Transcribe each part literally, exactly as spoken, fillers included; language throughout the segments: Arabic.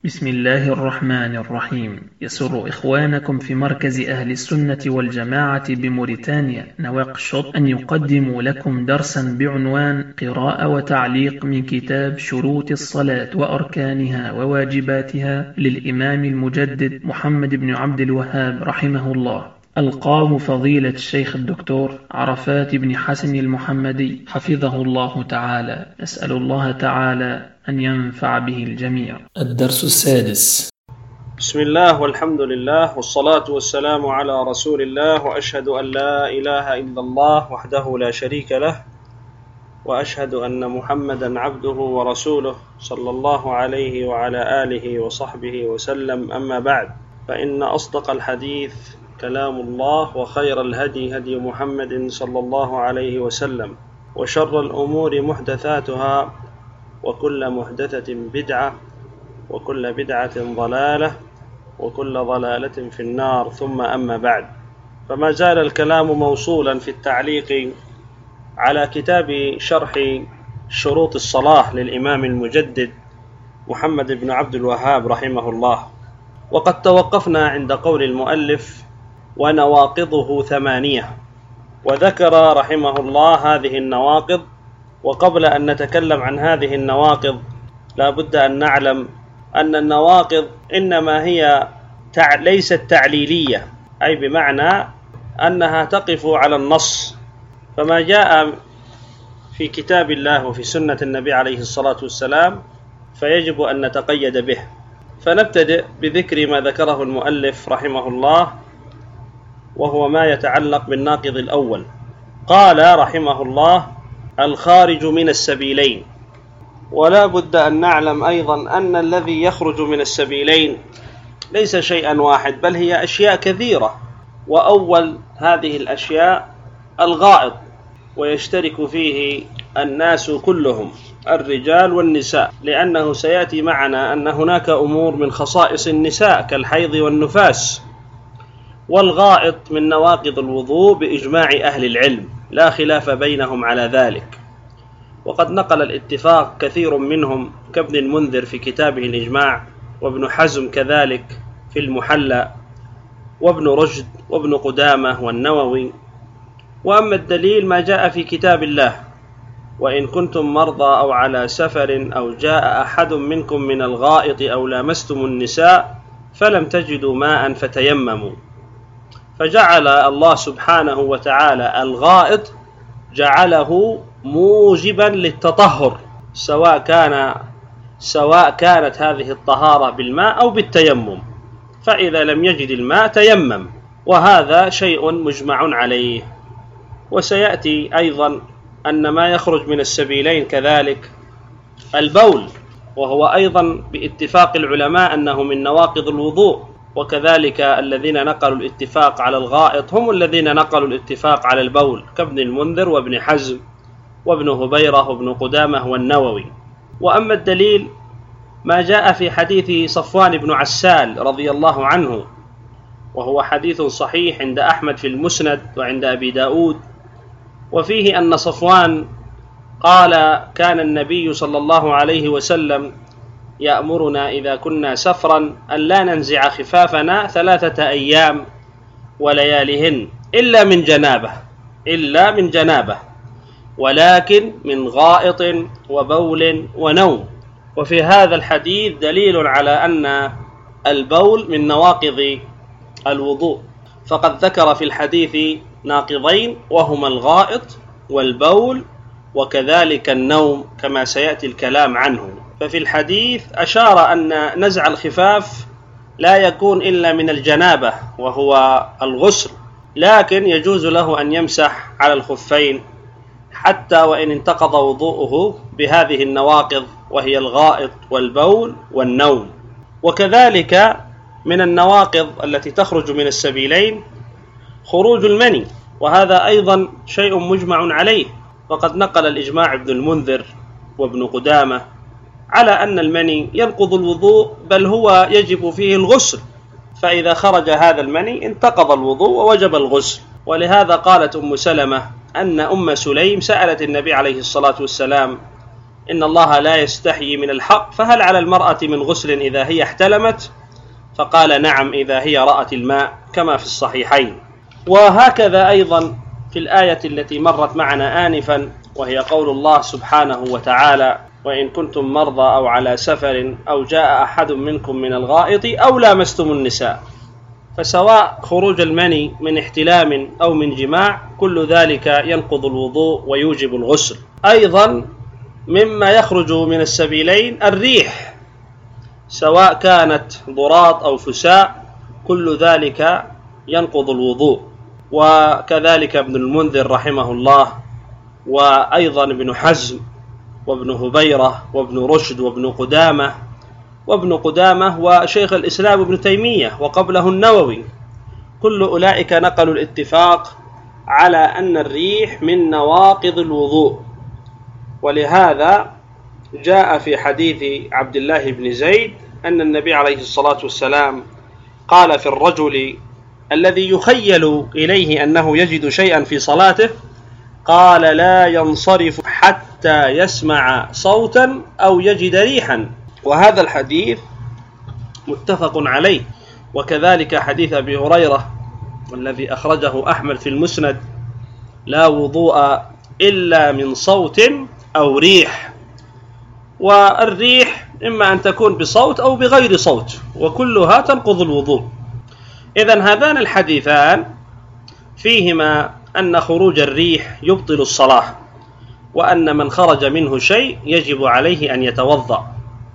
بسم الله الرحمن الرحيم. يسر إخوانكم في مركز أهل السنة والجماعة بموريتانيا نواكشوط أن يقدموا لكم درسا بعنوان قراءة وتعليق من كتاب شروط الصلاة وأركانها وواجباتها للإمام المجدد محمد بن عبد الوهاب رحمه الله، ألقاه فضيلة الشيخ الدكتور عرفات بن حسن المحمدي حفظه الله تعالى. نسأل الله تعالى أن ينفع به الجميع. الدرس السادس. بسم الله والحمد لله والصلاة والسلام على رسول الله، وأشهد أن لا إله إلا الله وحده لا شريك له، وأشهد أن محمدا عبده ورسوله صلى الله عليه وعلى آله وصحبه وسلم. أما بعد، فإن أصدق الحديث كلام الله، وخير الهدي هدي محمد صلى الله عليه وسلم، وشر الأمور محدثاتها، وكل محدثة بدعة، وكل بدعة ضلالة، وكل ضلالة في النار. ثم أما بعد، فما زال الكلام موصولا في التعليق على كتاب شرح شروط الصلاة للإمام المجدد محمد بن عبد الوهاب رحمه الله، وقد توقفنا عند قول المؤلف: ونواقضه ثمانية. وذكر رحمه الله هذه النواقض. وقبل أن نتكلم عن هذه النواقض لا بد أن نعلم أن النواقض إنما هي تع... ليست تعليلية، أي بمعنى أنها تقف على النص، فما جاء في كتاب الله وفي سنة النبي عليه الصلاة والسلام فيجب أن نتقيد به. فنبتدئ بذكر ما ذكره المؤلف رحمه الله، وهو ما يتعلق بالناقض الأول. قال رحمه الله: الخارج من السبيلين. ولا بد أن نعلم أيضا أن الذي يخرج من السبيلين ليس شيئا واحد، بل هي أشياء كثيرة. وأول هذه الأشياء الغائط، ويشترك فيه الناس كلهم، الرجال والنساء، لأنه سيأتي معنا أن هناك أمور من خصائص النساء كالحيض والنفاس. والغائط من نواقض الوضوء بإجماع أهل العلم، لا خلاف بينهم على ذلك. وقد نقل الاتفاق كثير منهم كابن المنذر في كتابه الإجماع، وابن حزم كذلك في المحلى، وابن رشد، وابن قدامة، والنووي. وأما الدليل ما جاء في كتاب الله: وإن كنتم مرضى أو على سفر أو جاء أحد منكم من الغائط أو لامستم النساء فلم تجدوا ماء فتيمموا. فجعل الله سبحانه وتعالى الغائط جعله موجبا للتطهر، سواء كان سواء كانت هذه الطهارة بالماء أو بالتيمم. فإذا لم يجد الماء تيمم، وهذا شيء مجمع عليه. وسيأتي أيضا أن ما يخرج من السبيلين كذلك البول، وهو أيضا باتفاق العلماء أنه من نواقض الوضوء. وكذلك الذين نقلوا الاتفاق على الغائط هم الذين نقلوا الاتفاق على البول، كابن المنذر وابن حزم وابن هبيرة وابن قدامة والنووي. وأما الدليل ما جاء في حديث صفوان بن عسال رضي الله عنه، وهو حديث صحيح عند أحمد في المسند وعند أبي داود، وفيه أن صفوان قال: كان النبي صلى الله عليه وسلم يأمرنا إذا كنا سفرا أن لا ننزع خفافنا ثلاثة أيام وليالهن إلا من جنابه إلا من جنابه ولكن من غائط وبول ونوم. وفي هذا الحديث دليل على أن البول من نواقض الوضوء، فقد ذكر في الحديث ناقضين، وهما الغائط والبول، وكذلك النوم كما سيأتي الكلام عنه. ففي الحديث أشار أن نزع الخفاف لا يكون إلا من الجنابة وهو الغسل، لكن يجوز له أن يمسح على الخفين حتى وإن انتقض وضوءه بهذه النواقض، وهي الغائط والبول والنوم. وكذلك من النواقض التي تخرج من السبيلين خروج المني، وهذا أيضا شيء مجمع عليه. وقد نقل الإجماع ابن المنذر وابن قدامة على أن المني ينقض الوضوء، بل هو يجب فيه الغسل، فإذا خرج هذا المني انتقض الوضوء ووجب الغسل. ولهذا قالت أم سلمة أن أم سليم سألت النبي عليه الصلاة والسلام إن الله لا يستحيي من الحق، فهل على المرأة من غسل إذا هي احتلمت؟ فقال نعم إذا هي رأت الماء كما في الصحيحين. وهكذا أيضا في الآية التي مرت معنا آنفا، وهي قول الله سبحانه وتعالى: وإن كنتم مرضى أو على سفر أو جاء أحد منكم من الغائط أو لامستم النساء. فسواء خروج المني من احتلام أو من جماع كل ذلك ينقض الوضوء ويوجب الغسل. أيضا مما يخرج من السبيلين الريح، سواء كانت ضراط أو فساء كل ذلك ينقض الوضوء. وكذلك ابن المنذر رحمه الله، وأيضا ابن حزم وابن هبيرة وابن رشد وابن قدامة وابن قدامة وشيخ الإسلام ابن تيمية وقبله النووي، كل أولئك نقلوا الاتفاق على أن الريح من نواقض الوضوء. ولهذا جاء في حديث عبد الله بن زيد أن النبي عليه الصلاة والسلام قال في الرجل الذي يخيل إليه أنه يجد شيئا في صلاته، قال: لا ينصرف حتى يسمع صوتا أو يجد ريحا. وهذا الحديث متفق عليه. وكذلك حديث أبي هريرة والذي أخرجه أحمد في المسند: لا وضوء إلا من صوت أو ريح. والريح إما أن تكون بصوت أو بغير صوت، وكلها تنقض الوضوء. إذن هذان الحديثان فيهما أن خروج الريح يبطل الصلاة، وأن من خرج منه شيء يجب عليه أن يتوضأ.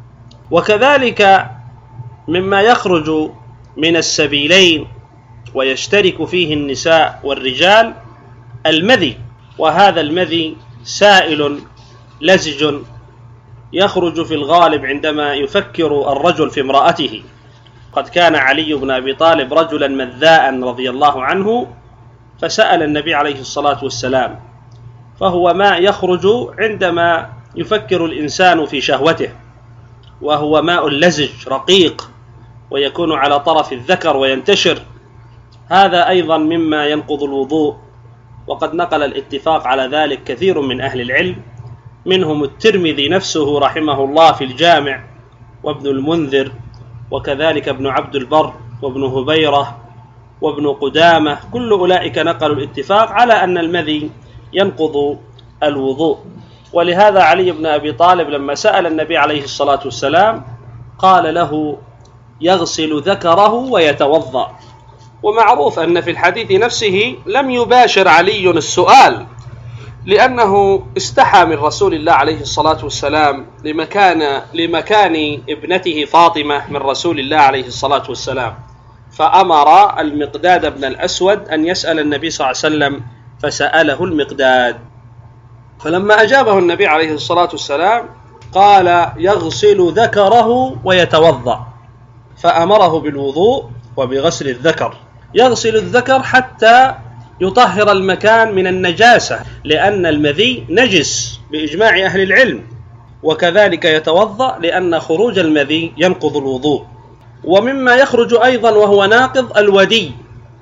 وكذلك مما يخرج من السبيلين ويشترك فيه النساء والرجال المذي، وهذا المذي سائل لزج يخرج في الغالب عندما يفكر الرجل في امرأته. قد كان علي بن أبي طالب رجلا مذاء رضي الله عنه، فسأل النبي عليه الصلاة والسلام، فهو ماء يخرج عندما يفكر الإنسان في شهوته، وهو ماء لزج رقيق ويكون على طرف الذكر وينتشر. هذا أيضا مما ينقض الوضوء، وقد نقل الاتفاق على ذلك كثير من أهل العلم، منهم الترمذي نفسه رحمه الله في الجامع، وابن المنذر، وكذلك ابن عبد البر، وابن هبيرة، وابن قدامة. كل أولئك نقلوا الاتفاق على أن المذي ينقض الوضوء. ولهذا علي بن أبي طالب لما سأل النبي عليه الصلاة والسلام قال له: يغسل ذكره ويتوضأ. ومعروف أن في الحديث نفسه لم يباشر علي السؤال، لأنه استحى من رسول الله عليه الصلاة والسلام لمكان, لمكان ابنته فاطمة من رسول الله عليه الصلاة والسلام، فأمر المقداد بن الأسود أن يسأل النبي صلى الله عليه وسلم، فسأله المقداد. فلما أجابه النبي عليه الصلاة والسلام قال: يغسل ذكره ويتوضأ، فأمره بالوضوء وبغسل الذكر. يغسل الذكر حتى يطهر المكان من النجاسة، لأن المذي نجس بإجماع أهل العلم. وكذلك يتوضأ لأن خروج المذي ينقض الوضوء. ومما يخرج أيضا وهو ناقض الودي،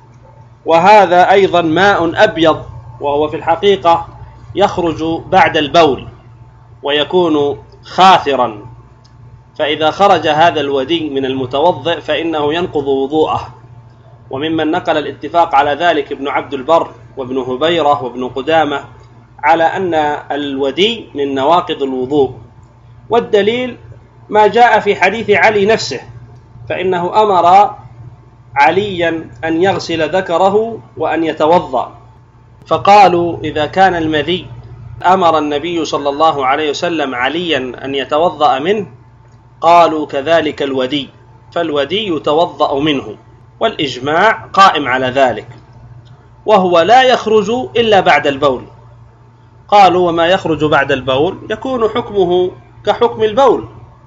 وهذا أيضا ماء أبيض، وهو في الحقيقة يخرج بعد البول ويكون خاثرا، فإذا خرج هذا الودي من المتوضئ فإنه ينقض وضوءه. وممن نقل الاتفاق على ذلك ابن عبد البر وابن هبيرة وابن قدامة على أن الودي من نواقض الوضوء. والدليل ما جاء في حديث علي نفسه، فإنه أمر عليا أن يغسل ذكره وأن يتوضأ، فقالوا: إذا كان المذي أمر النبي صلى الله عليه وسلم عليا أن يتوضأ منه، قالوا كذلك الودي، فالودي يتوضأ منه، والإجماع قائم على ذلك، وهو لا يخرج إلا بعد البول. قالوا: وما يخرج بعد البول يكون حكمه كحكم البول.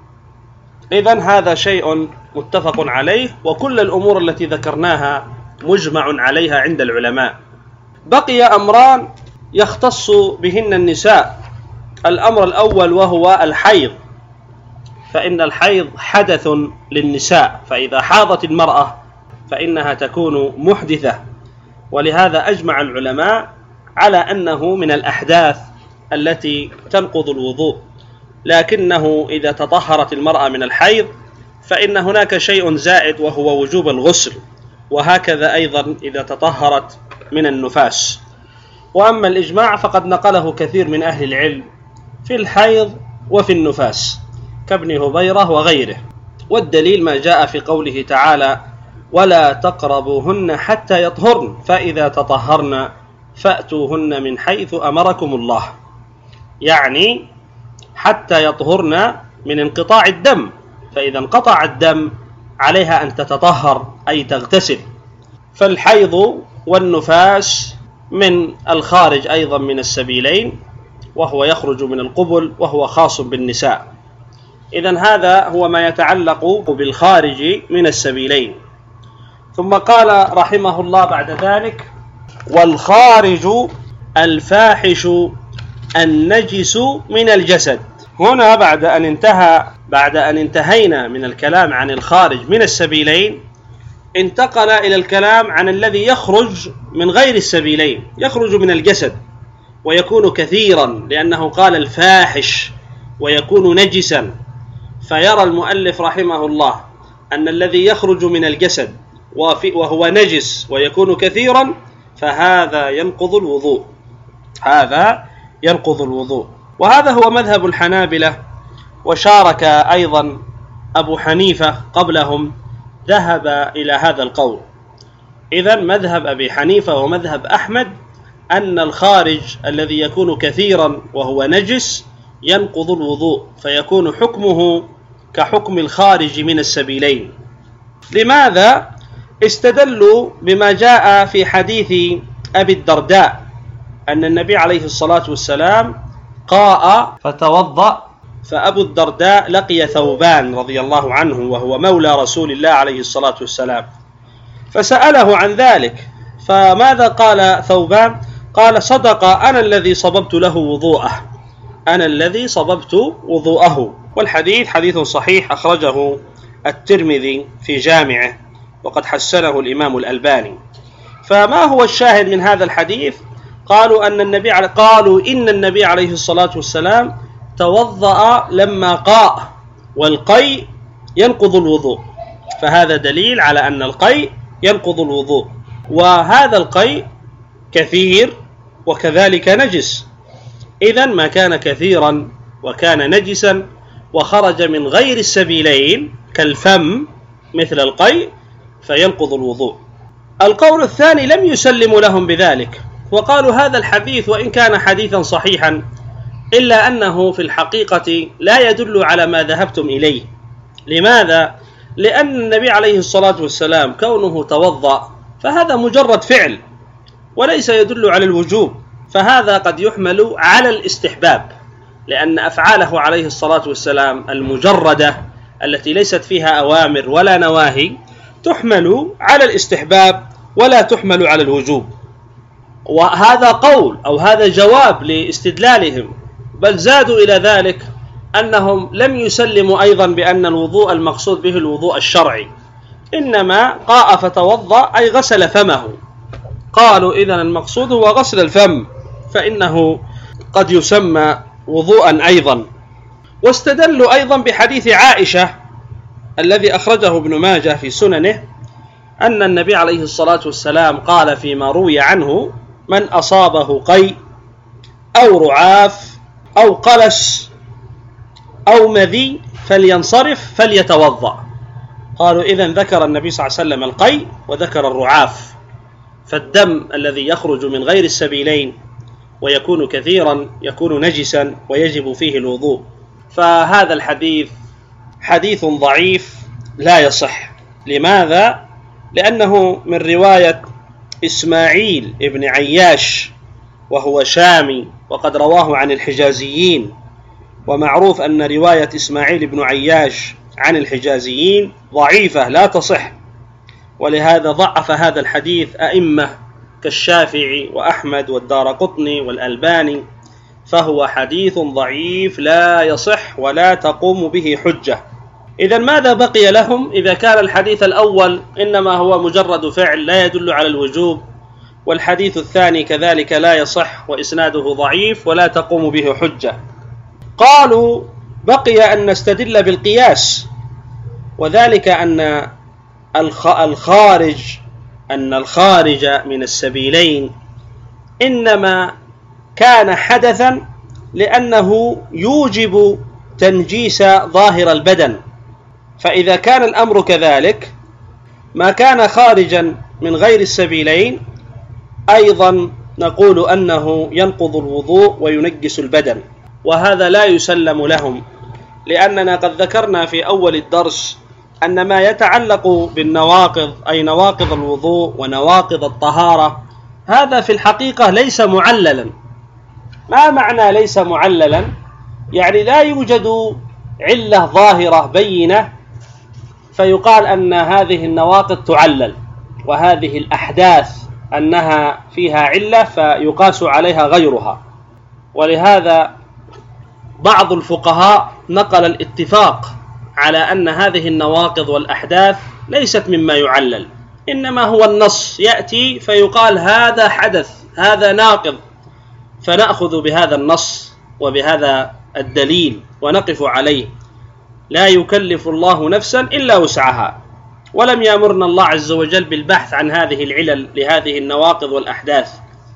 إذن هذا شيء متفق عليه، وكل الأمور التي ذكرناها مجمع عليها عند العلماء. بقي أمران يختص بهن النساء. الأمر الأول وهو الحيض، فإن الحيض حدث للنساء، فإذا حاضت المرأة فإنها تكون محدثة، ولهذا أجمع العلماء على أنه من الأحداث التي تنقض الوضوء. لكنه إذا تطهرت المرأة من الحيض فإن هناك شيء زائد وهو وجوب الغسل، وهكذا أيضا إذا تطهرت من النفاس. وأما الإجماع فقد نقله كثير من أهل العلم في الحيض وفي النفاس كابن هبيرة وغيره، والدليل ما جاء في قوله تعالى: ولا تقربوهن حتى يطهرن فإذا تطهرن فأتوهن من حيث أمركم الله، يعني حتى يطهرن من انقطاع الدم، فإذا انقطع الدم عليها أن تتطهر أي تغتسل. فالحيض والنفاس من الخارج أيضا من السبيلين، وهو يخرج من القبل وهو خاص بالنساء. إذن هذا هو ما يتعلق بالخارج من السبيلين. ثم قال رحمه الله بعد ذلك: والخارج الفاحش النجس من الجسد. هنا بعد أن انتهى بعد أن انتهينا من الكلام عن الخارج من السبيلين، انتقل إلى الكلام عن الذي يخرج من غير السبيلين، يخرج من الجسد ويكون كثيرا، لأنه قال الفاحش ويكون نجسا. فيرى المؤلف رحمه الله أن الذي يخرج من الجسد وهو نجس ويكون كثيرا فهذا ينقض الوضوء، هذا ينقض الوضوء. وهذا هو مذهب الحنابلة، وشارك أيضا أبو حنيفة قبلهم، ذهب إلى هذا القول. إذن مذهب أبي حنيفة ومذهب أحمد أن الخارج الذي يكون كثيرا وهو نجس ينقض الوضوء، فيكون حكمه كحكم الخارج من السبيلين. لماذا؟ استدلوا بما جاء في حديث أبي الدرداء أن النبي عليه الصلاة والسلام قاء فتوضأ، فأبو الدرداء لقي ثوبان رضي الله عنه وهو مولى رسول الله عليه الصلاة والسلام، فسأله عن ذلك، فماذا قال ثوبان؟ قال: صدق، أنا الذي صببت له وضوءه، أنا الذي صببت وضوءه. والحديث حديث صحيح أخرجه الترمذي في جامعه، وقد حسنه الإمام الألباني. فما هو الشاهد من هذا الحديث؟ قالوا أن النبي قالوا إن النبي عليه الصلاة والسلام توضأ لما قاء، والقيء ينقض الوضوء، فهذا دليل على أن القيء ينقض الوضوء. وهذا القيء كثير وكذلك نجس، إذن ما كان كثيرا وكان نجسا وخرج من غير السبيلين كالفم مثل القيء فينقض الوضوء. القول الثاني لم يسلموا لهم بذلك، وقالوا هذا الحديث وإن كان حديثا صحيحا إلا أنه في الحقيقة لا يدل على ما ذهبتم إليه. لماذا؟ لأن النبي عليه الصلاة والسلام كونه توضأ فهذا مجرد فعل وليس يدل على الوجوب، فهذا قد يحمل على الاستحباب، لأن أفعاله عليه الصلاة والسلام المجردة التي ليست فيها أوامر ولا نواهي تحمل على الاستحباب ولا تحمل على الوجوب. وهذا قول أو هذا جواب لاستدلالهم، بل زادوا إلى ذلك أنهم لم يسلموا أيضا بأن الوضوء المقصود به الوضوء الشرعي، إنما قاء فتوضأ أي غسل فمه. قالوا إذن المقصود هو غسل الفم، فإنه قد يسمى وضوءا أيضا. واستدلوا أيضا بحديث عائشة الذي أخرجه ابن ماجه في سننه أن النبي عليه الصلاة والسلام قال فيما روي عنه: من أصابه قيء أو رعاف أو قلس أو مذي فلينصرف فليتوضأ. قالوا إذن ذكر النبي صلى الله عليه وسلم القيء وذكر الرعاف، فالدم الذي يخرج من غير السبيلين ويكون كثيرا يكون نجسا ويجب فيه الوضوء. فهذا الحديث حديث ضعيف لا يصح. لماذا؟ لأنه من رواية إسماعيل ابن عياش وهو شامي، وقد رواه عن الحجازيين، ومعروف أن رواية إسماعيل بن عياش عن الحجازيين ضعيفة لا تصح، ولهذا ضعف هذا الحديث أئمة كالشافعي وأحمد والدارقطني والألباني، فهو حديث ضعيف لا يصح ولا تقوم به حجة. إذن ماذا بقي لهم إذا كان الحديث الأول إنما هو مجرد فعل لا يدل على الوجوب، والحديث الثاني كذلك لا يصح وإسناده ضعيف ولا تقوم به حجة؟ قالوا بقي أن نستدل بالقياس، وذلك أن الخارج أن الخارج من السبيلين إنما كان حدثا لأنه يوجب تنجيس ظاهر البدن، فإذا كان الأمر كذلك ما كان خارجا من غير السبيلين أيضا نقول أنه ينقض الوضوء وينجس البدن، وهذا لا يسلم لهم، لأننا قد ذكرنا في أول الدرس أن ما يتعلق بالنواقض أي نواقض الوضوء ونواقض الطهارة هذا في الحقيقة ليس معللا. ما معنى ليس معللا؟ يعني لا يوجد علة ظاهرة بينة فيقال أن هذه النواقض تعلل، وهذه الأحداث أنها فيها علة فيقاس عليها غيرها. ولهذا بعض الفقهاء نقل الاتفاق على أن هذه النواقض والأحداث ليست مما يعلل، إنما هو النص يأتي فيقال هذا حدث هذا ناقض، فنأخذ بهذا النص وبهذا الدليل ونقف عليه. لا يكلف الله نفسا إلا وسعها، ولم يأمرنا الله عز وجل بالبحث عن هذه العلل لهذه النواقض والأحداث،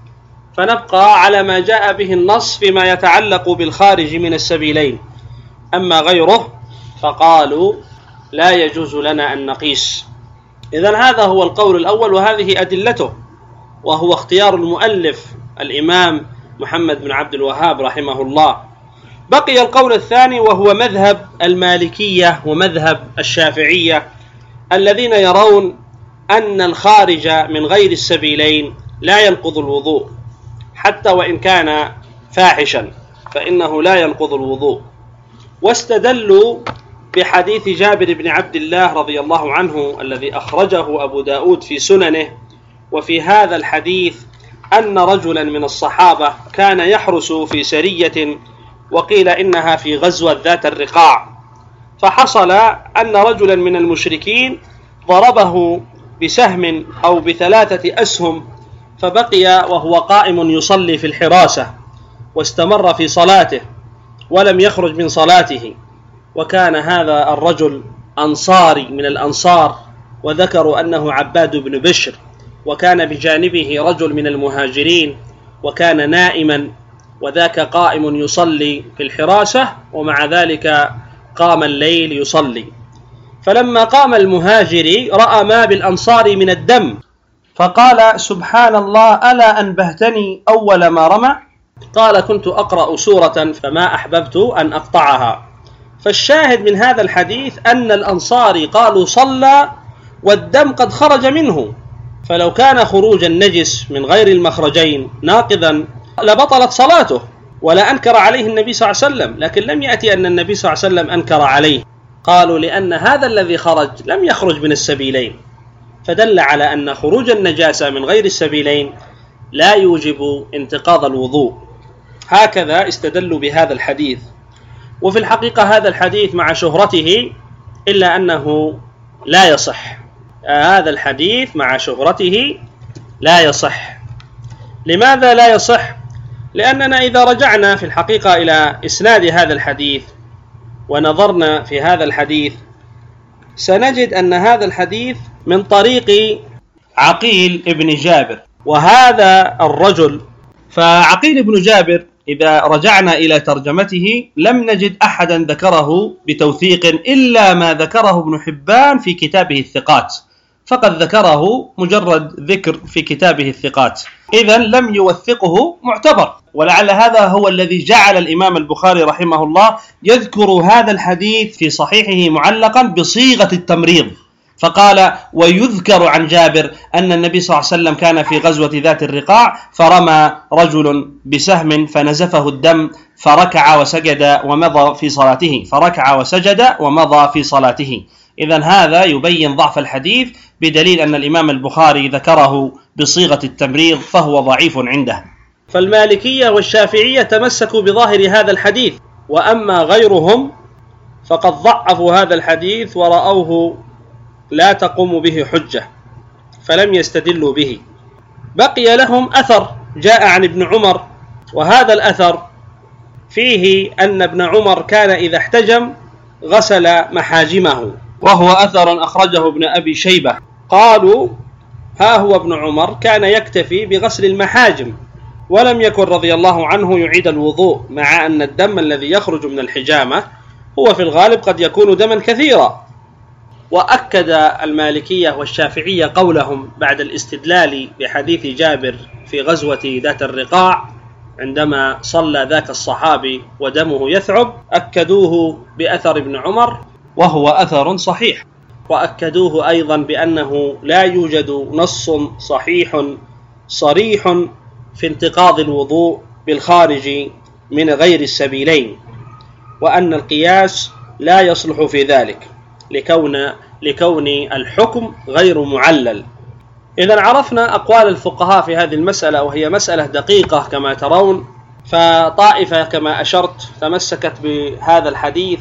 فنبقى على ما جاء به النص فيما يتعلق بالخارج من السبيلين. أما غيره فقالوا لا يجوز لنا أن نقيس. إذن هذا هو القول الأول وهذه أدلته، وهو اختيار المؤلف الإمام محمد بن عبد الوهاب رحمه الله. بقي القول الثاني وهو مذهب المالكية ومذهب الشافعية الذين يرون أن الخارج من غير السبيلين لا ينقض الوضوء، حتى وإن كان فاحشا فإنه لا ينقض الوضوء، واستدلوا بحديث جابر بن عبد الله رضي الله عنه الذي أخرجه أبو داود في سننه. وفي هذا الحديث أن رجلا من الصحابة كان يحرس في سرية، وقيل إنها في غزوة ذات الرقاع، فحصل أن رجلا من المشركين ضربه بسهم أو بثلاثة أسهم، فبقي وهو قائم يصلي في الحراسة واستمر في صلاته ولم يخرج من صلاته. وكان هذا الرجل أنصاري من الأنصار، وذكروا أنه عباد بن بشر، وكان بجانبه رجل من المهاجرين وكان نائما، وذاك قائم يصلي في الحراسة ومع ذلك قام الليل يصلي. فلما قام المهاجري رأى ما بالأنصار من الدم، فقال سبحان الله ألا أنبهتني أول ما رمى؟ قال كنت أقرأ سورة فما أحببت أن أقطعها. فالشاهد من هذا الحديث أن الأنصاري قالوا صلى والدم قد خرج منه، فلو كان خروج النجس من غير المخرجين ناقضا لبطلت صلاته ولا أنكر عليه النبي صلى الله عليه وسلم، لكن لم يأتي أن النبي صلى الله عليه وسلم أنكر عليه. قالوا لأن هذا الذي خرج لم يخرج من السبيلين، فدل على أن خروج النجاسة من غير السبيلين لا يوجب انتقاض الوضوء. هكذا استدلوا بهذا الحديث. وفي الحقيقة هذا الحديث مع شهرته إلا أنه لا يصح، هذا الحديث مع شهرته لا يصح. لماذا لا يصح؟ لأننا إذا رجعنا في الحقيقة إلى إسناد هذا الحديث ونظرنا في هذا الحديث سنجد أن هذا الحديث من طريق عقيل ابن جابر، وهذا الرجل فعقيل ابن جابر إذا رجعنا إلى ترجمته لم نجد أحدا ذكره بتوثيق إلا ما ذكره ابن حبان في كتابه الثقات، فقد ذكره مجرد ذكر في كتابه الثقات، إذن لم يوثقه معتبر. ولعل هذا هو الذي جعل الإمام البخاري رحمه الله يذكر هذا الحديث في صحيحه معلقا بصيغة التمريض، فقال ويذكر عن جابر أن النبي صلى الله عليه وسلم كان في غزوة ذات الرقاع فرمى رجل بسهم فنزفه الدم فركع وسجد ومضى في صلاته فركع وسجد ومضى في صلاته. إذن هذا يبين ضعف الحديث بدليل أن الإمام البخاري ذكره بصيغة التمريض فهو ضعيف عنده. فالمالكية والشافعية تمسكوا بظاهر هذا الحديث، وأما غيرهم فقد ضعفوا هذا الحديث ورأوه لا تقوم به حجة فلم يستدلوا به. بقي لهم أثر جاء عن ابن عمر، وهذا الأثر فيه أن ابن عمر كان إذا احتجم غسل محاجمه، وهو أثر أخرجه ابن أبي شيبة. قالوا ها هو ابن عمر كان يكتفي بغسل المحاجم ولم يكن رضي الله عنه يعيد الوضوء، مع أن الدم الذي يخرج من الحجامة هو في الغالب قد يكون دما كثيرا. وأكد المالكية والشافعية قولهم بعد الاستدلال بحديث جابر في غزوة ذات الرقاع عندما صلى ذاك الصحابي ودمه يثعب، أكدوه بأثر ابن عمر وهو أثر صحيح، وأكدوه أيضا بأنه لا يوجد نص صحيح صريح في انتقاض الوضوء بالخارج من غير السبيلين، وأن القياس لا يصلح في ذلك لكون, لكون الحكم غير معلل. إذا عرفنا أقوال الفقهاء في هذه المسألة، وهي مسألة دقيقة كما ترون. فطائفة كما أشرت تمسكت بهذا الحديث،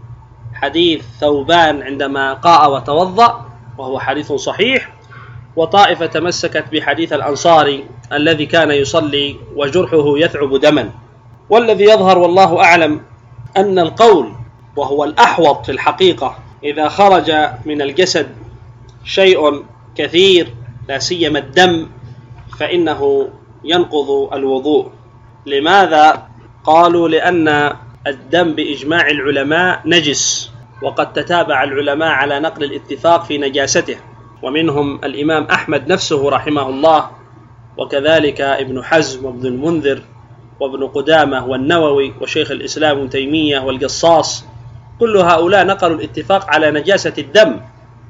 حديث ثوبان عندما قاء وتوضأ وهو حديث صحيح، وطائفة تمسكت بحديث الأنصاري الذي كان يصلي وجرحه يثعب دما. والذي يظهر والله أعلم أن القول وهو الأحوط في الحقيقة إذا خرج من الجسد شيء كثير لا سيما الدم فإنه ينقض الوضوء. لماذا؟ قالوا لأن الدم بإجماع العلماء نجس، وقد تتابع العلماء على نقل الاتفاق في نجاسته، ومنهم الإمام أحمد نفسه رحمه الله، وكذلك ابن حزم وابن المنذر وابن قدامة والنووي وشيخ الإسلام ابن تيمية والقصاص، كل هؤلاء نقلوا الاتفاق على نجاسة الدم.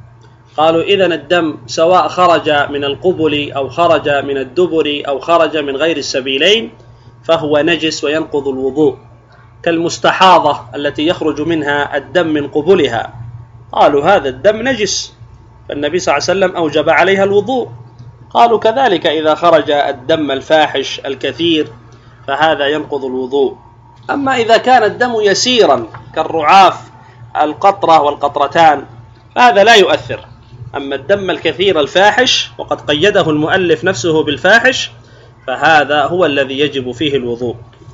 قالوا إذن الدم سواء خرج من القبل أو خرج من الدبر أو خرج من غير السبيلين فهو نجس وينقض الوضوء، كالمستحاضة التي يخرج منها الدم من قبلها، قالوا هذا الدم نجس فالنبي صلى الله عليه وسلم أوجب عليها الوضوء. قالوا كذلك إذا خرج الدم الفاحش الكثير فهذا ينقض الوضوء. أما إذا كان الدم يسيرا كالرعاف القطرة والقطرتان فهذا لا يؤثر. أما الدم الكثير الفاحش وقد قيده المؤلف نفسه بالفاحش فهذا هو الذي يجب فيه الوضوء.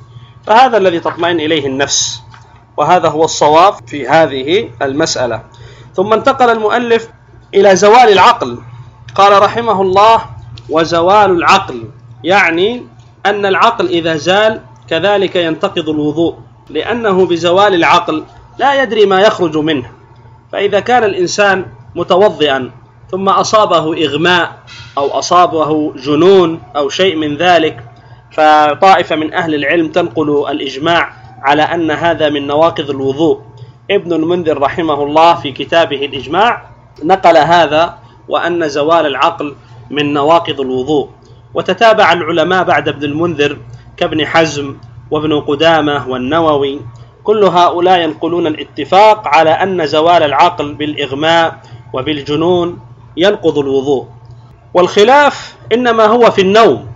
فهذا الذي تطمئن إليه النفس، وهذا هو الصواب في هذه المسألة. ثم انتقل المؤلف إلى زوال العقل، قال رحمه الله وزوال العقل، يعني أن العقل إذا زال كذلك ينتقض الوضوء، لأنه بزوال العقل لا يدري ما يخرج منه. فإذا كان الإنسان متوضئا ثم أصابه إغماء أو أصابه جنون أو شيء من ذلك، فطائفة من أهل العلم تنقل الإجماع على أن هذا من نواقض الوضوء. ابن المنذر رحمه الله في كتابه الإجماع نقل هذا، وأن زوال العقل من نواقض الوضوء. وتتابع العلماء بعد ابن المنذر كابن حزم وابن قدامة والنووي، كل هؤلاء ينقلون الاتفاق على أن زوال العقل بالإغماء وبالجنون ينقض الوضوء. والخلاف إنما هو في النوم،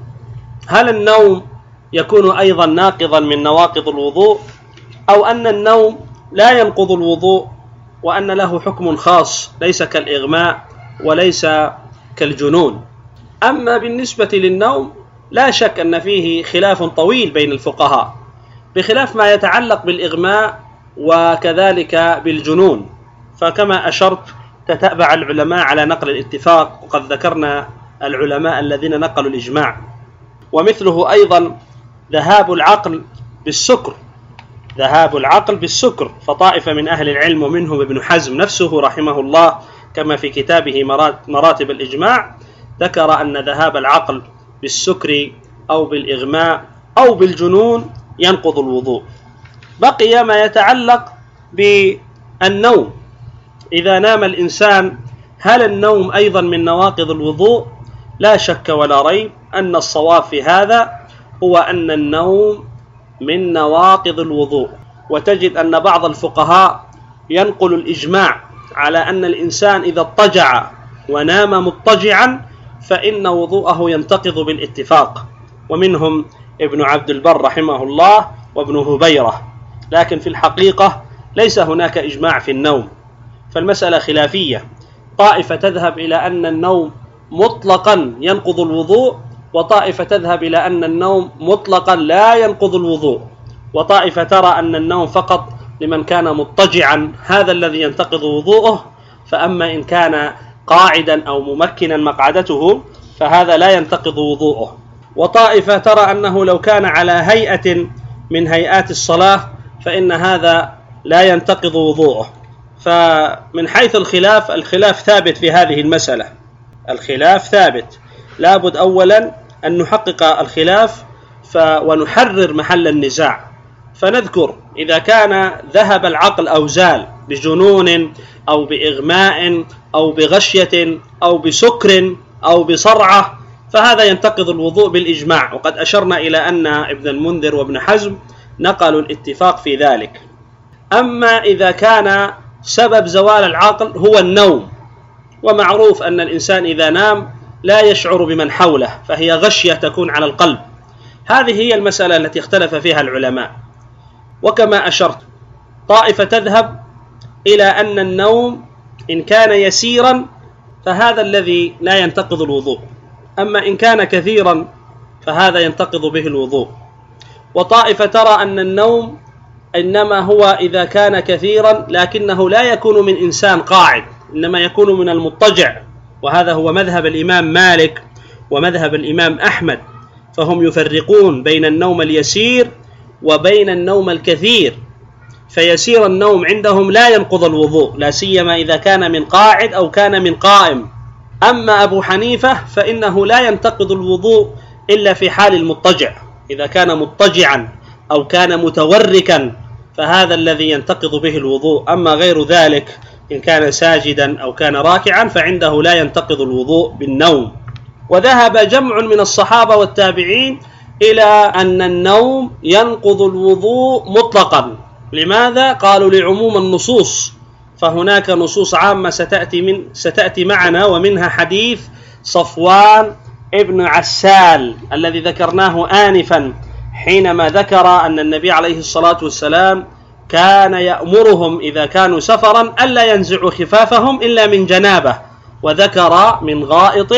هل النوم يكون أيضا ناقضا من نواقض الوضوء، أو أن النوم لا ينقض الوضوء وأن له حكم خاص ليس كالإغماء وليس كالجنون. أما بالنسبة للنوم لا شك أن فيه خلاف طويل بين الفقهاء، بخلاف ما يتعلق بالإغماء وكذلك بالجنون. فكما أشرت تتابع العلماء على نقل الاتفاق، وقد ذكرنا العلماء الذين نقلوا الإجماع. ومثله أيضا ذهاب العقل بالسكر، ذهاب العقل بالسكر، فطائفة من أهل العلم ومنهم ابن حزم نفسه رحمه الله كما في كتابه مراتب الإجماع ذكر أن ذهاب العقل بالسكر أو بالإغماء أو بالجنون ينقض الوضوء. بقي ما يتعلق بالنوم، إذا نام الإنسان هل النوم أيضا من نواقض الوضوء؟ لا شك ولا ريب أن الصواب في هذا هو أن النوم من نواقض الوضوء. وتجد أن بعض الفقهاء ينقل الإجماع على أن الإنسان إذا اضطجع ونام مضطجعا فإن وضوءه ينتقض بالاتفاق، ومنهم ابن عبد البر رحمه الله وابن هبيرة. لكن في الحقيقة ليس هناك إجماع في النوم، فالمسألة خلافية. طائفة تذهب إلى أن النوم مطلقا ينقض الوضوء، وطائفة تذهب إلى أن النوم مطلقا لا ينقض الوضوء. وطائفة ترى أن النوم فقط لمن كان مضطجعا، هذا الذي ينتقض وضوءه، فأما إن كان قاعدا أو ممكنا مقعدته فهذا لا ينتقض وضوءه. وطائفة ترى أنه لو كان على هيئة من هيئات الصلاة فإن هذا لا ينتقض وضوءه. فمن حيث الخلاف، الخلاف ثابت في هذه المسألة، الخلاف ثابت. لابد أولا أن نحقق الخلاف ونحرر محل النزاع، فنذكر إذا كان ذهب العقل أو زال بجنون أو بإغماء أو بغشية أو بسكر أو بصرعة فهذا ينتقض الوضوء بالإجماع، وقد أشرنا إلى أن ابن المنذر وابن حزم نقلوا الاتفاق في ذلك. أما إذا كان سبب زوال العقل هو النوم، ومعروف أن الإنسان إذا نام لا يشعر بمن حوله، فهي غشية تكون على القلب، هذه هي المسألة التي اختلف فيها العلماء. وكما أشرت، طائفة تذهب إلى أن النوم إن كان يسيرا فهذا الذي لا ينتقض الوضوء، أما إن كان كثيرا فهذا ينتقض به الوضوء. وطائفة ترى أن النوم إنما هو إذا كان كثيرا لكنه لا يكون من إنسان قاعد، إنما يكون من المضطجع، وهذا هو مذهب الإمام مالك ومذهب الإمام أحمد، فهم يفرقون بين النوم اليسير وبين النوم الكثير. فيسير النوم عندهم لا ينقض الوضوء، لا سيما إذا كان من قاعد أو كان من قائم. أما أبو حنيفة فإنه لا ينتقض الوضوء إلا في حال المضطجع، إذا كان مضطجعا أو كان متوركا فهذا الذي ينتقض به الوضوء. أما غير ذلك إن كان ساجدا أو كان راكعا فعنده لا ينتقض الوضوء بالنوم. وذهب جمع من الصحابة والتابعين إلى أن النوم ينقض الوضوء مطلقا. لماذا؟ قالوا لعموم النصوص، فهناك نصوص عامة ستأتي, من ستأتي معنا، ومنها حديث صفوان ابن عسال الذي ذكرناه آنفا حينما ذكر أن النبي عليه الصلاة والسلام كان يأمرهم إذا كانوا سفرا ألا ينزعوا خفافهم إلا من جنابه، وذكر من غائط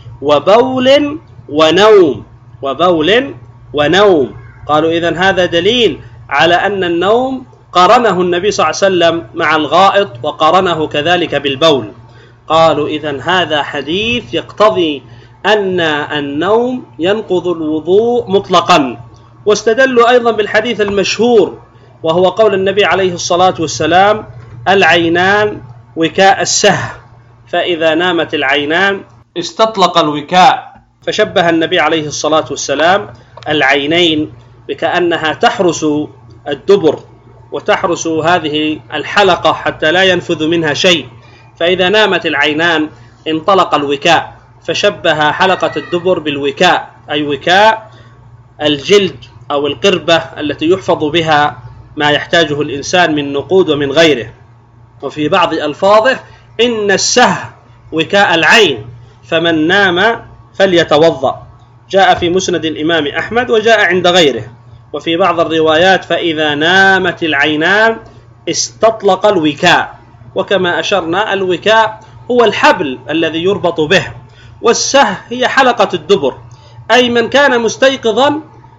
وبول ونوم وبول ونوم. قالوا إذن هذا دليل على أن النوم قارنه النبي صلى الله عليه وسلم مع الغائط وقارنه كذلك بالبول. قالوا إذن هذا حديث يقتضي أن النوم ينقض الوضوء مطلقا. واستدلوا أيضا بالحديث المشهور وهو قول النبي عليه الصلاة والسلام: العينان وكاء السه، فإذا نامت العينان استطلق الوكاء. فشبه النبي عليه الصلاة والسلام العينين بكأنها تحرس الدبر وتحرس هذه الحلقة حتى لا ينفذ منها شيء، فإذا نامت العينان انطلق الوكاء، فشبه حلقة الدبر بالوكاء، أي وكاء الجلد أو القربة التي يحفظ بها ما يحتاجه الإنسان من نقود ومن غيره. وفي بعض ألفاظه: إن السه وكاء العين، فمن نام فليتوضأ. جاء في مسند الإمام أحمد وجاء عند غيره. وفي بعض الروايات: فإذا نامت العينان استطلق الوكاء. وكما أشرنا الوكاء هو الحبل الذي يربط به، والسه هي حلقة الدبر، أي من كان مستيقظا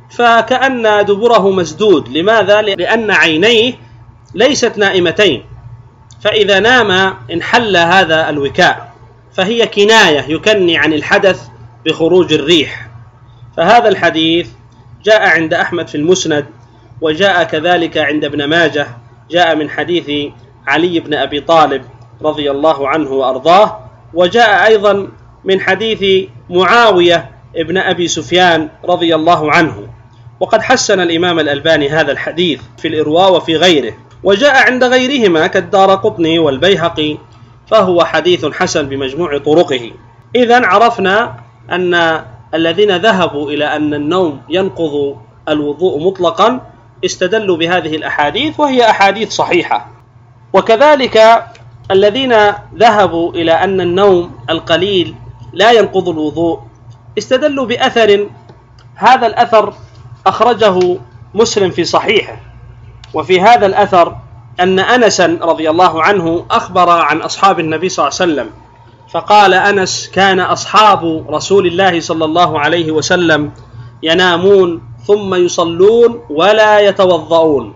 فكأن دبره مسدود. لماذا؟ لأن عينيه ليست نائمتين، فإذا نام انحل هذا الوكاء، فهي كناية يكني عن الحدث بخروج الريح. فهذا الحديث جاء عند أحمد في المسند، وجاء كذلك عند ابن ماجه، جاء من حديث علي بن أبي طالب رضي الله عنه وأرضاه، وجاء أيضا من حديث معاوية ابن أبي سفيان رضي الله عنه. وقد حسن الإمام الألباني هذا الحديث في الإرواء وفي غيره، وجاء عند غيرهما كالدارقطني والبيهقي، فهو حديث حسن بمجموع طرقه. إذن عرفنا أن الذين ذهبوا إلى أن النوم ينقض الوضوء مطلقا استدلوا بهذه الأحاديث، وهي أحاديث صحيحة. وكذلك الذين ذهبوا إلى أن النوم القليل لا ينقض الوضوء استدلوا بأثر، هذا الأثر أخرجه مسلم في صحيحه. وفي هذا الأثر أن أنسا رضي الله عنه أخبر عن أصحاب النبي صلى الله عليه وسلم، فقال أنس: كان أصحاب رسول الله صلى الله عليه وسلم ينامون ثم يصلون ولا يتوضؤون.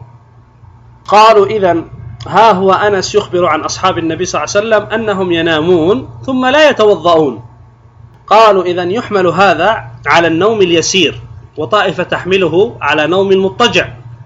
قالوا إذن ها هو أنس يخبر عن أصحاب النبي صلى الله عليه وسلم أنهم ينامون ثم لا يتوضؤون. قالوا إذن يحمل هذا على النوم اليسير، وطائفة تحمله على نوم مضطجع.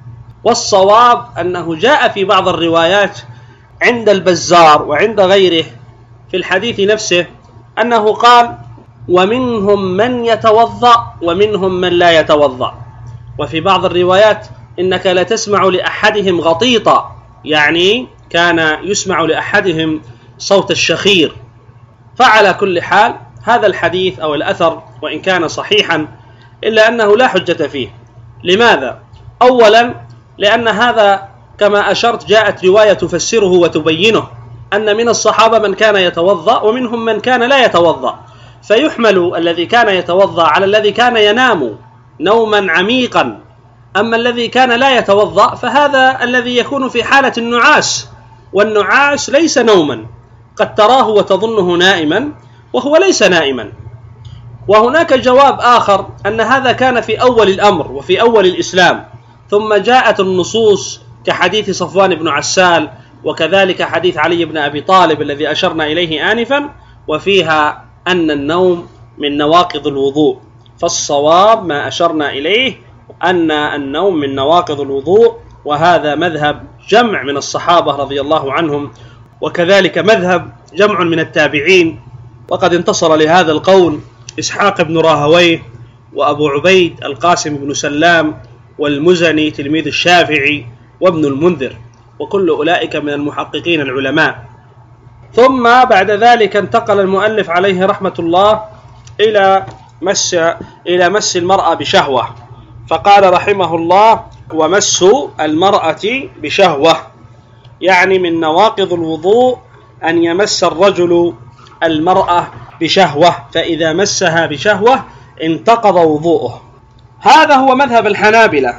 والصواب أنه جاء في بعض الروايات عند البزار وعند غيره في الحديث نفسه أنه قال ومنهم من يتوضأ ومنهم من لا يتوضأ. وفي بعض الروايات إنك لا تسمع لأحدهم غطيطا، يعني كان يسمع لأحدهم صوت الشخير. فعلى كل حال هذا الحديث أو الأثر وإن كان صحيحا إلا أنه لا حجة فيه. لماذا؟ أولا لأن هذا كما أشرت جاءت رواية تفسره وتبينه أن من الصحابة من كان يتوضأ ومنهم من كان لا يتوضأ، فيحمل الذي كان يتوضأ على الذي كان ينام نوما عميقا. أما الذي كان لا يتوضأ فهذا الذي يكون في حالة النعاس، والنعاس ليس نوما، قد تراه وتظنه نائما وهو ليس نائما. وهناك جواب آخر أن هذا كان في أول الأمر وفي أول الإسلام، ثم جاءت النصوص كحديث صفوان بن عسال وكذلك حديث علي بن أبي طالب الذي أشرنا إليه آنفا، وفيها أن النوم من نواقض الوضوء. فالصواب ما أشرنا إليه أن النوم من نواقض الوضوء، وهذا مذهب جمع من الصحابة رضي الله عنهم، وكذلك مذهب جمع من التابعين. وقد انتصر لهذا القول إسحاق بن راهويه وأبو عبيد القاسم بن سلام والمزني تلميذ الشافعي وابن المنذر، وكل أولئك من المحققين العلماء. ثم بعد ذلك انتقل المؤلف عليه رحمة الله إلى مس إلى مس المرأة بشهوة، فقال رحمه الله ومس المرأة بشهوة، يعني من نواقض الوضوء أن يمس الرجل المرأة بشهوة، فإذا مسها بشهوة انتقض وضوءه. هذا هو مذهب الحنابلة،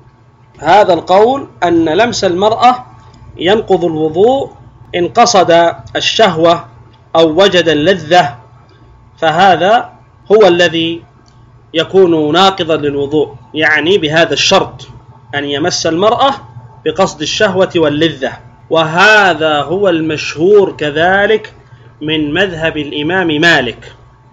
هذا القول أن لمس المرأة ينقض الوضوء إن قصد الشهوة أو وجد اللذة، فهذا هو الذي يكون ناقضا للوضوء، يعني بهذا الشرط أن يمس المرأة بقصد الشهوة واللذة. وهذا هو المشهور كذلك من مذهب الإمام مالك.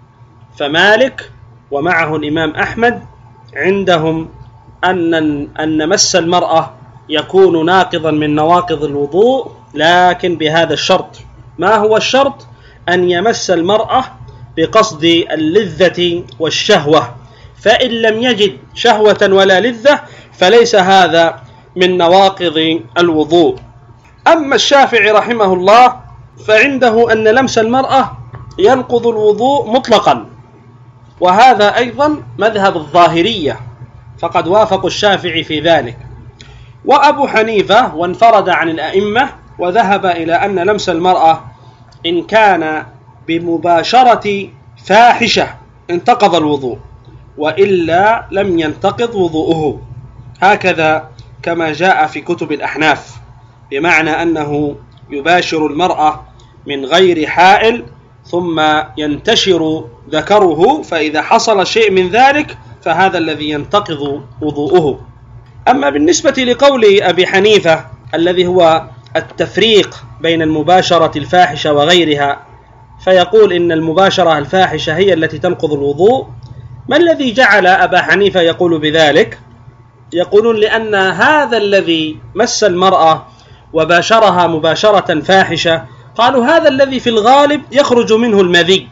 فمالك ومعه الإمام أحمد عندهم أن أن مس المرأة يكون ناقضا من نواقض الوضوء، لكن بهذا الشرط. ما هو الشرط؟ أن يمس المرأة بقصد اللذة والشهوة، فإن لم يجد شهوة ولا لذة فليس هذا من نواقض الوضوء. أما الشافعي رحمه الله فعنده أن لمس المرأة ينقض الوضوء مطلقا، وهذا أيضا مذهب الظاهرية، فقد وافقوا الشافعي في ذلك. وأبو حنيفة وانفرد عن الأئمة وذهب إلى أن لمس المرأة إن كان بمباشرة فاحشة انتقض الوضوء، وإلا لم ينتقض وضوءه، هكذا كما جاء في كتب الأحناف، بمعنى أنه يباشر المرأة من غير حائل ثم ينتشر ذكره، فإذا حصل شيء من ذلك فهذا الذي ينتقض وضوءه. أما بالنسبة لقول أبي حنيفة الذي هو التفريق بين المباشرة الفاحشة وغيرها، فيقول إن المباشرة الفاحشة هي التي تنقض الوضوء. ما الذي جعل أبا حنيفة يقول بذلك؟ يقولون لأن هذا الذي مس المرأة وباشرها مباشرة فاحشة، قالوا هذا الذي في الغالب يخرج منه المذي،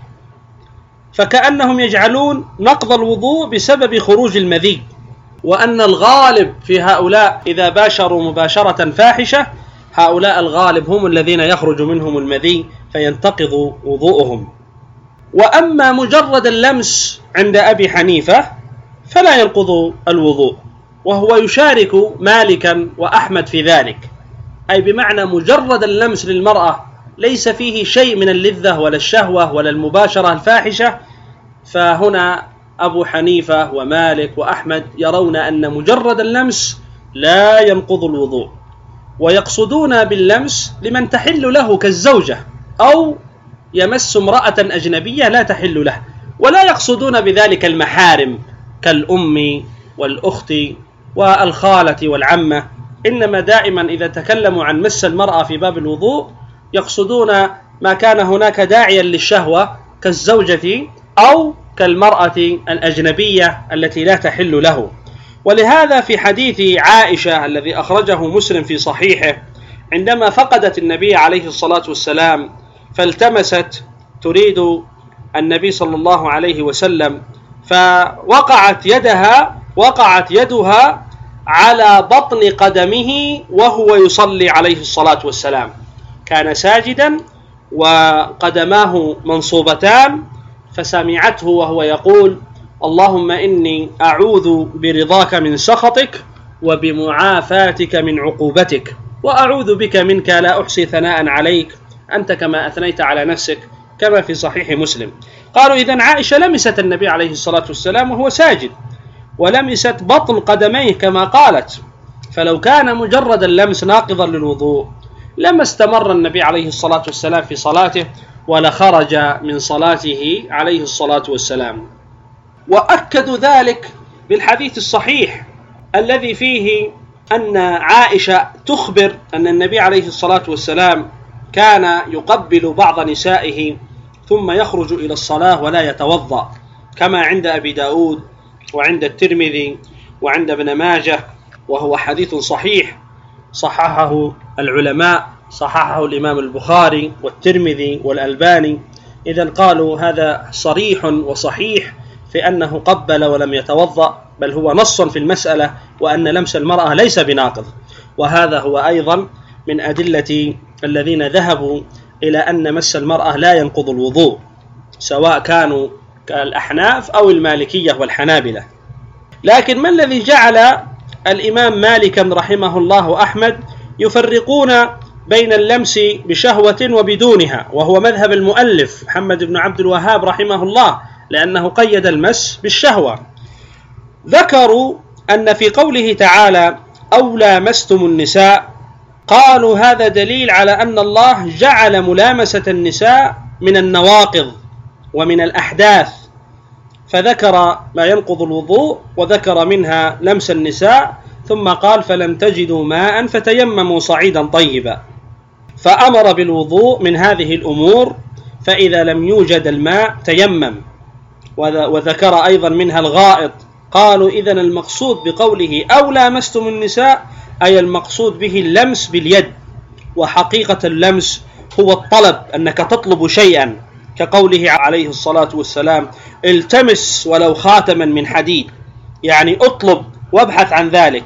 فكأنهم يجعلون نقض الوضوء بسبب خروج المذي، وأن الغالب في هؤلاء إذا باشروا مباشرة فاحشة هؤلاء الغالب هم الذين يخرج منهم المذي فينتقض وضوءهم. وأما مجرد اللمس عند أبي حنيفة فلا ينقض الوضوء، وهو يشارك مالكا وأحمد في ذلك، أي بمعنى مجرد اللمس للمرأة ليس فيه شيء من اللذة ولا الشهوة ولا المباشرة الفاحشة، فهنا أبو حنيفة ومالك وأحمد يرون أن مجرد اللمس لا ينقض الوضوء، ويقصدون باللمس لمن تحل له كالزوجة، أو يمس امرأة أجنبية لا تحل له، ولا يقصدون بذلك المحارم كالأم والأخت والخالة والعمة، إنما دائما إذا تكلموا عن مس المرأة في باب الوضوء يقصدون ما كان هناك داعيا للشهوة كالزوجة أو كالمرأة الأجنبية التي لا تحل له. ولهذا في حديث عائشة الذي أخرجه مسلم في صحيحه عندما فقدت النبي عليه الصلاة والسلام فالتمست تريد النبي صلى الله عليه وسلم، فوقعت يدها وقعت يدها على بطن قدمه وهو يصلي عليه الصلاة والسلام، كان ساجدا وقدماه منصوبتان، فسمعته وهو يقول: اللهم إني أعوذ برضاك من سخطك وبمعافاتك من عقوبتك وأعوذ بك منك لا أحصي ثناء عليك أنت كما أثنيت على نفسك، كما في صحيح مسلم. قالوا إذن عائشة لمست النبي عليه الصلاة والسلام وهو ساجد، ولمست بطن قدميه كما قالت، فلو كان مجرد اللمس ناقضا للوضوء لما استمر النبي عليه الصلاة والسلام في صلاته ولخرج من صلاته عليه الصلاة والسلام. وأكدوا ذلك بالحديث الصحيح الذي فيه أن عائشة تخبر أن النبي عليه الصلاة والسلام كان يقبل بعض نسائه ثم يخرج إلى الصلاة ولا يتوضأ، كما عند أبي داود وعند الترمذي وعند ابن ماجه، وهو حديث صحيح صححه العلماء، صححه الإمام البخاري والترمذي والألباني. إذن قالوا هذا صريح وصحيح في أنه قبل ولم يتوضأ، بل هو نص في المسألة وأن لمس المرأة ليس بناقض. وهذا هو أيضا من أدلة الذين ذهبوا إلى أن مس المرأة لا ينقض الوضوء، سواء كانوا كالأحناف أو المالكية والحنابلة. لكن ما الذي جعل الإمام مالك رحمه الله وأحمد يفرقون بين اللمس بشهوة وبدونها، وهو مذهب المؤلف محمد بن عبد الوهاب رحمه الله، لأنه قيد المس بالشهوة؟ ذكروا أن في قوله تعالى أو لامستم النساء، قالوا هذا دليل على أن الله جعل ملامسة النساء من النواقض ومن الأحداث، فذكر ما ينقض الوضوء وذكر منها لمس النساء، ثم قال فلم تجدوا ماء فتيمموا صعيدا طيبا، فأمر بالوضوء من هذه الأمور، فإذا لم يوجد الماء تيمم، وذكر أيضا منها الغائط. قالوا إذن المقصود بقوله أو لامستم النساء أي المقصود به اللمس باليد، وحقيقة اللمس هو الطلب، أنك تطلب شيئا، كقوله عليه الصلاة والسلام التمس ولو خاتما من حديد، يعني اطلب وابحث عن ذلك.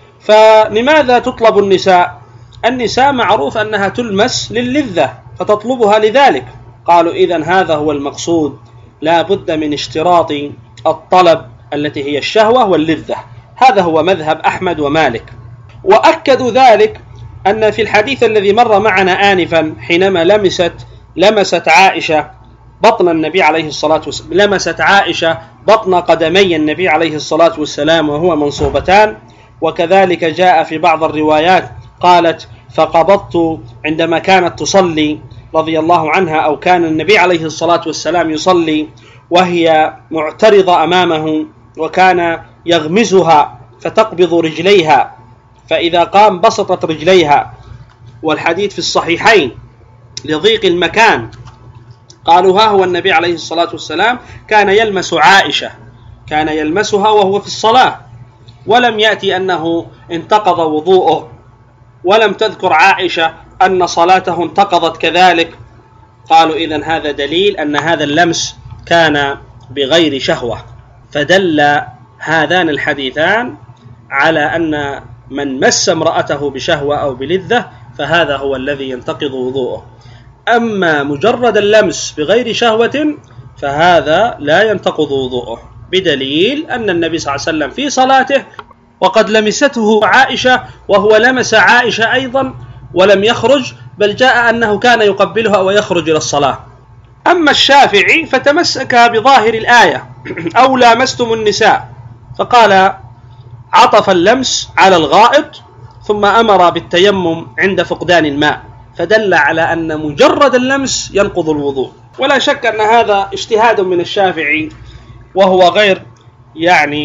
فلماذا تطلب النساء؟ النساء معروف أنها تلمس للذة فتطلبها لذلك. قالوا إذن هذا هو المقصود، لا بد من اشتراط الطلب التي هي الشهوة واللذة. هذا هو مذهب أحمد ومالك. وأكدوا ذلك أن في الحديث الذي مر معنا آنفا حينما لمست لمست عائشة بطن النبي عليه الصلاة والسلام لمست عائشة بطن قدمي النبي عليه الصلاة والسلام وهو منصوبتان، وكذلك جاء في بعض الروايات قالت فقبضت عندما كانت تصلي رضي الله عنها، أو كان النبي عليه الصلاة والسلام يصلي وهي معترضة أمامه وكان يغمزها فتقبض رجليها، فإذا قام بسطت رجليها. والحديث في الصحيحين لضيق المكان. قالوا ها هو النبي عليه الصلاة والسلام كان يلمس عائشة، كان يلمسها وهو في الصلاة، ولم يأتي أنه انتقض وضوءه، ولم تذكر عائشة أن صلاته انتقضت كذلك. قالوا إذن هذا دليل أن هذا اللمس كان بغير شهوة، فدل هذان الحديثان على أن من مس امرأته بشهوة أو بلذة فهذا هو الذي ينتقض وضوءه. أما مجرد اللمس بغير شهوة فهذا لا ينتقض وضوءه، بدليل أن النبي صلى الله عليه وسلم في صلاته وقد لمسته عائشة وهو لمس عائشة أيضا ولم يخرج، بل جاء أنه كان يقبلها ويخرج إلى الصلاة. أما الشافعي فتمسك بظاهر الآية أو لامستم النساء، فقال عطف اللمس على الغائط ثم أمر بالتيمم عند فقدان الماء، فدل على أن مجرد اللمس ينقض الوضوء. ولا شك أن هذا اجتهاد من الشافعي، وهو غير يعني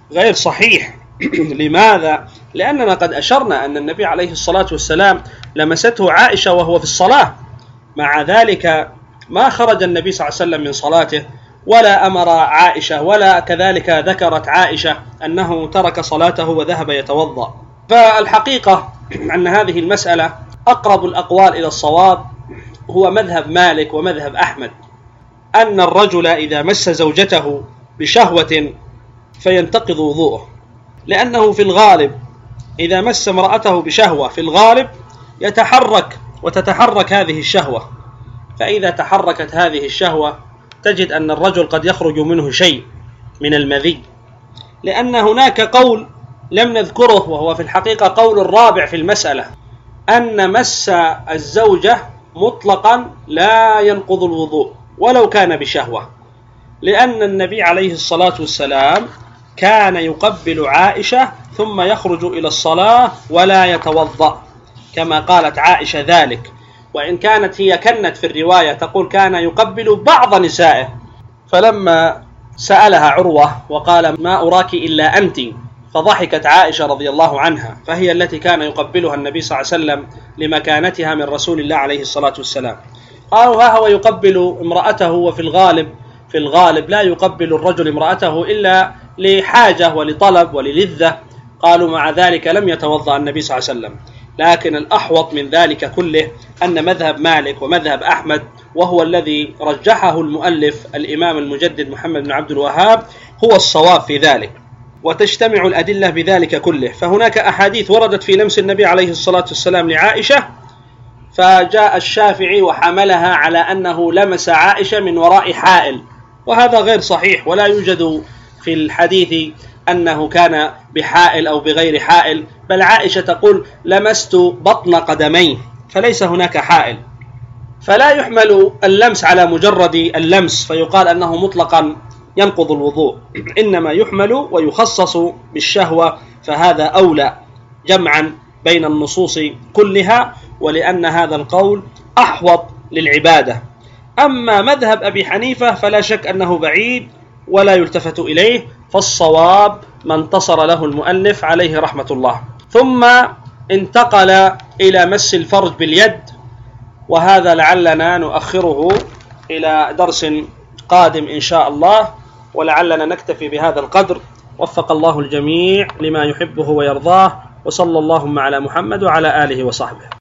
غير صحيح. لماذا؟ لأننا قد أشرنا أن النبي عليه الصلاة والسلام لمسته عائشة وهو في الصلاة، مع ذلك ما خرج النبي صلى الله عليه وسلم من صلاته ولا أمر عائشة، ولا كذلك ذكرت عائشة أنه ترك صلاته وذهب يتوضأ. فالحقيقة أن هذه المسألة أقرب الأقوال إلى الصواب هو مذهب مالك ومذهب أحمد، أن الرجل إذا مس زوجته بشهوة فينتقض وضوءه، لأنه في الغالب إذا مس امرأته بشهوة في الغالب يتحرك وتتحرك هذه الشهوة، فإذا تحركت هذه الشهوة تجد أن الرجل قد يخرج منه شيء من المذي، لأن هناك قول لم نذكره وهو في الحقيقة قول الرابع في المسألة، أن مس الزوجة مطلقا لا ينقض الوضوء ولو كان بشهوة، لأن النبي عليه الصلاة والسلام كان يقبل عائشة ثم يخرج إلى الصلاة ولا يتوضأ، كما قالت عائشة ذلك، وإن كانت هي كنت في الرواية تقول كان يقبل بعض نسائه. فلما سألها عروة وقال ما أراك إلا أنت، فضحكت عائشة رضي الله عنها، فهي التي كان يقبلها النبي صلى الله عليه وسلم لمكانتها من رسول الله عليه الصلاة والسلام. قالوا ها هو يقبل امرأته، وفي الغالب في الغالب لا يقبل الرجل امرأته إلا لحاجة ولطلب وللذة. قالوا مع ذلك لم يتوضأ النبي صلى الله عليه وسلم. لكن الأحوط من ذلك كله أن مذهب مالك ومذهب أحمد، وهو الذي رجحه المؤلف الإمام المجدد محمد بن عبد الوهاب، هو الصواب في ذلك، وتجتمع الأدلة بذلك كله. فهناك أحاديث وردت في لمس النبي عليه الصلاة والسلام لعائشة، فجاء الشافعي وحملها على أنه لمس عائشة من وراء حائل، وهذا غير صحيح، ولا يوجد في الحديث أنه كان بحائل أو بغير حائل، بل عائشة تقول لمست بطن قدميه، فليس هناك حائل. فلا يحمل اللمس على مجرد اللمس فيقال أنه مطلقا ينقض الوضوء، إنما يحمل ويخصص بالشهوة، فهذا أولى جمعا بين النصوص كلها، ولأن هذا القول أحوط للعبادة. أما مذهب أبي حنيفة فلا شك أنه بعيد ولا يلتفت إليه، فالصواب ما انتصر له المؤلف عليه رحمة الله. ثم انتقل إلى مس الفرج باليد، وهذا لعلنا نؤخره إلى درس قادم إن شاء الله، ولعلنا نكتفي بهذا القدر. وفق الله الجميع لما يحبه ويرضاه، وصلى اللهم على محمد وعلى آله وصحبه.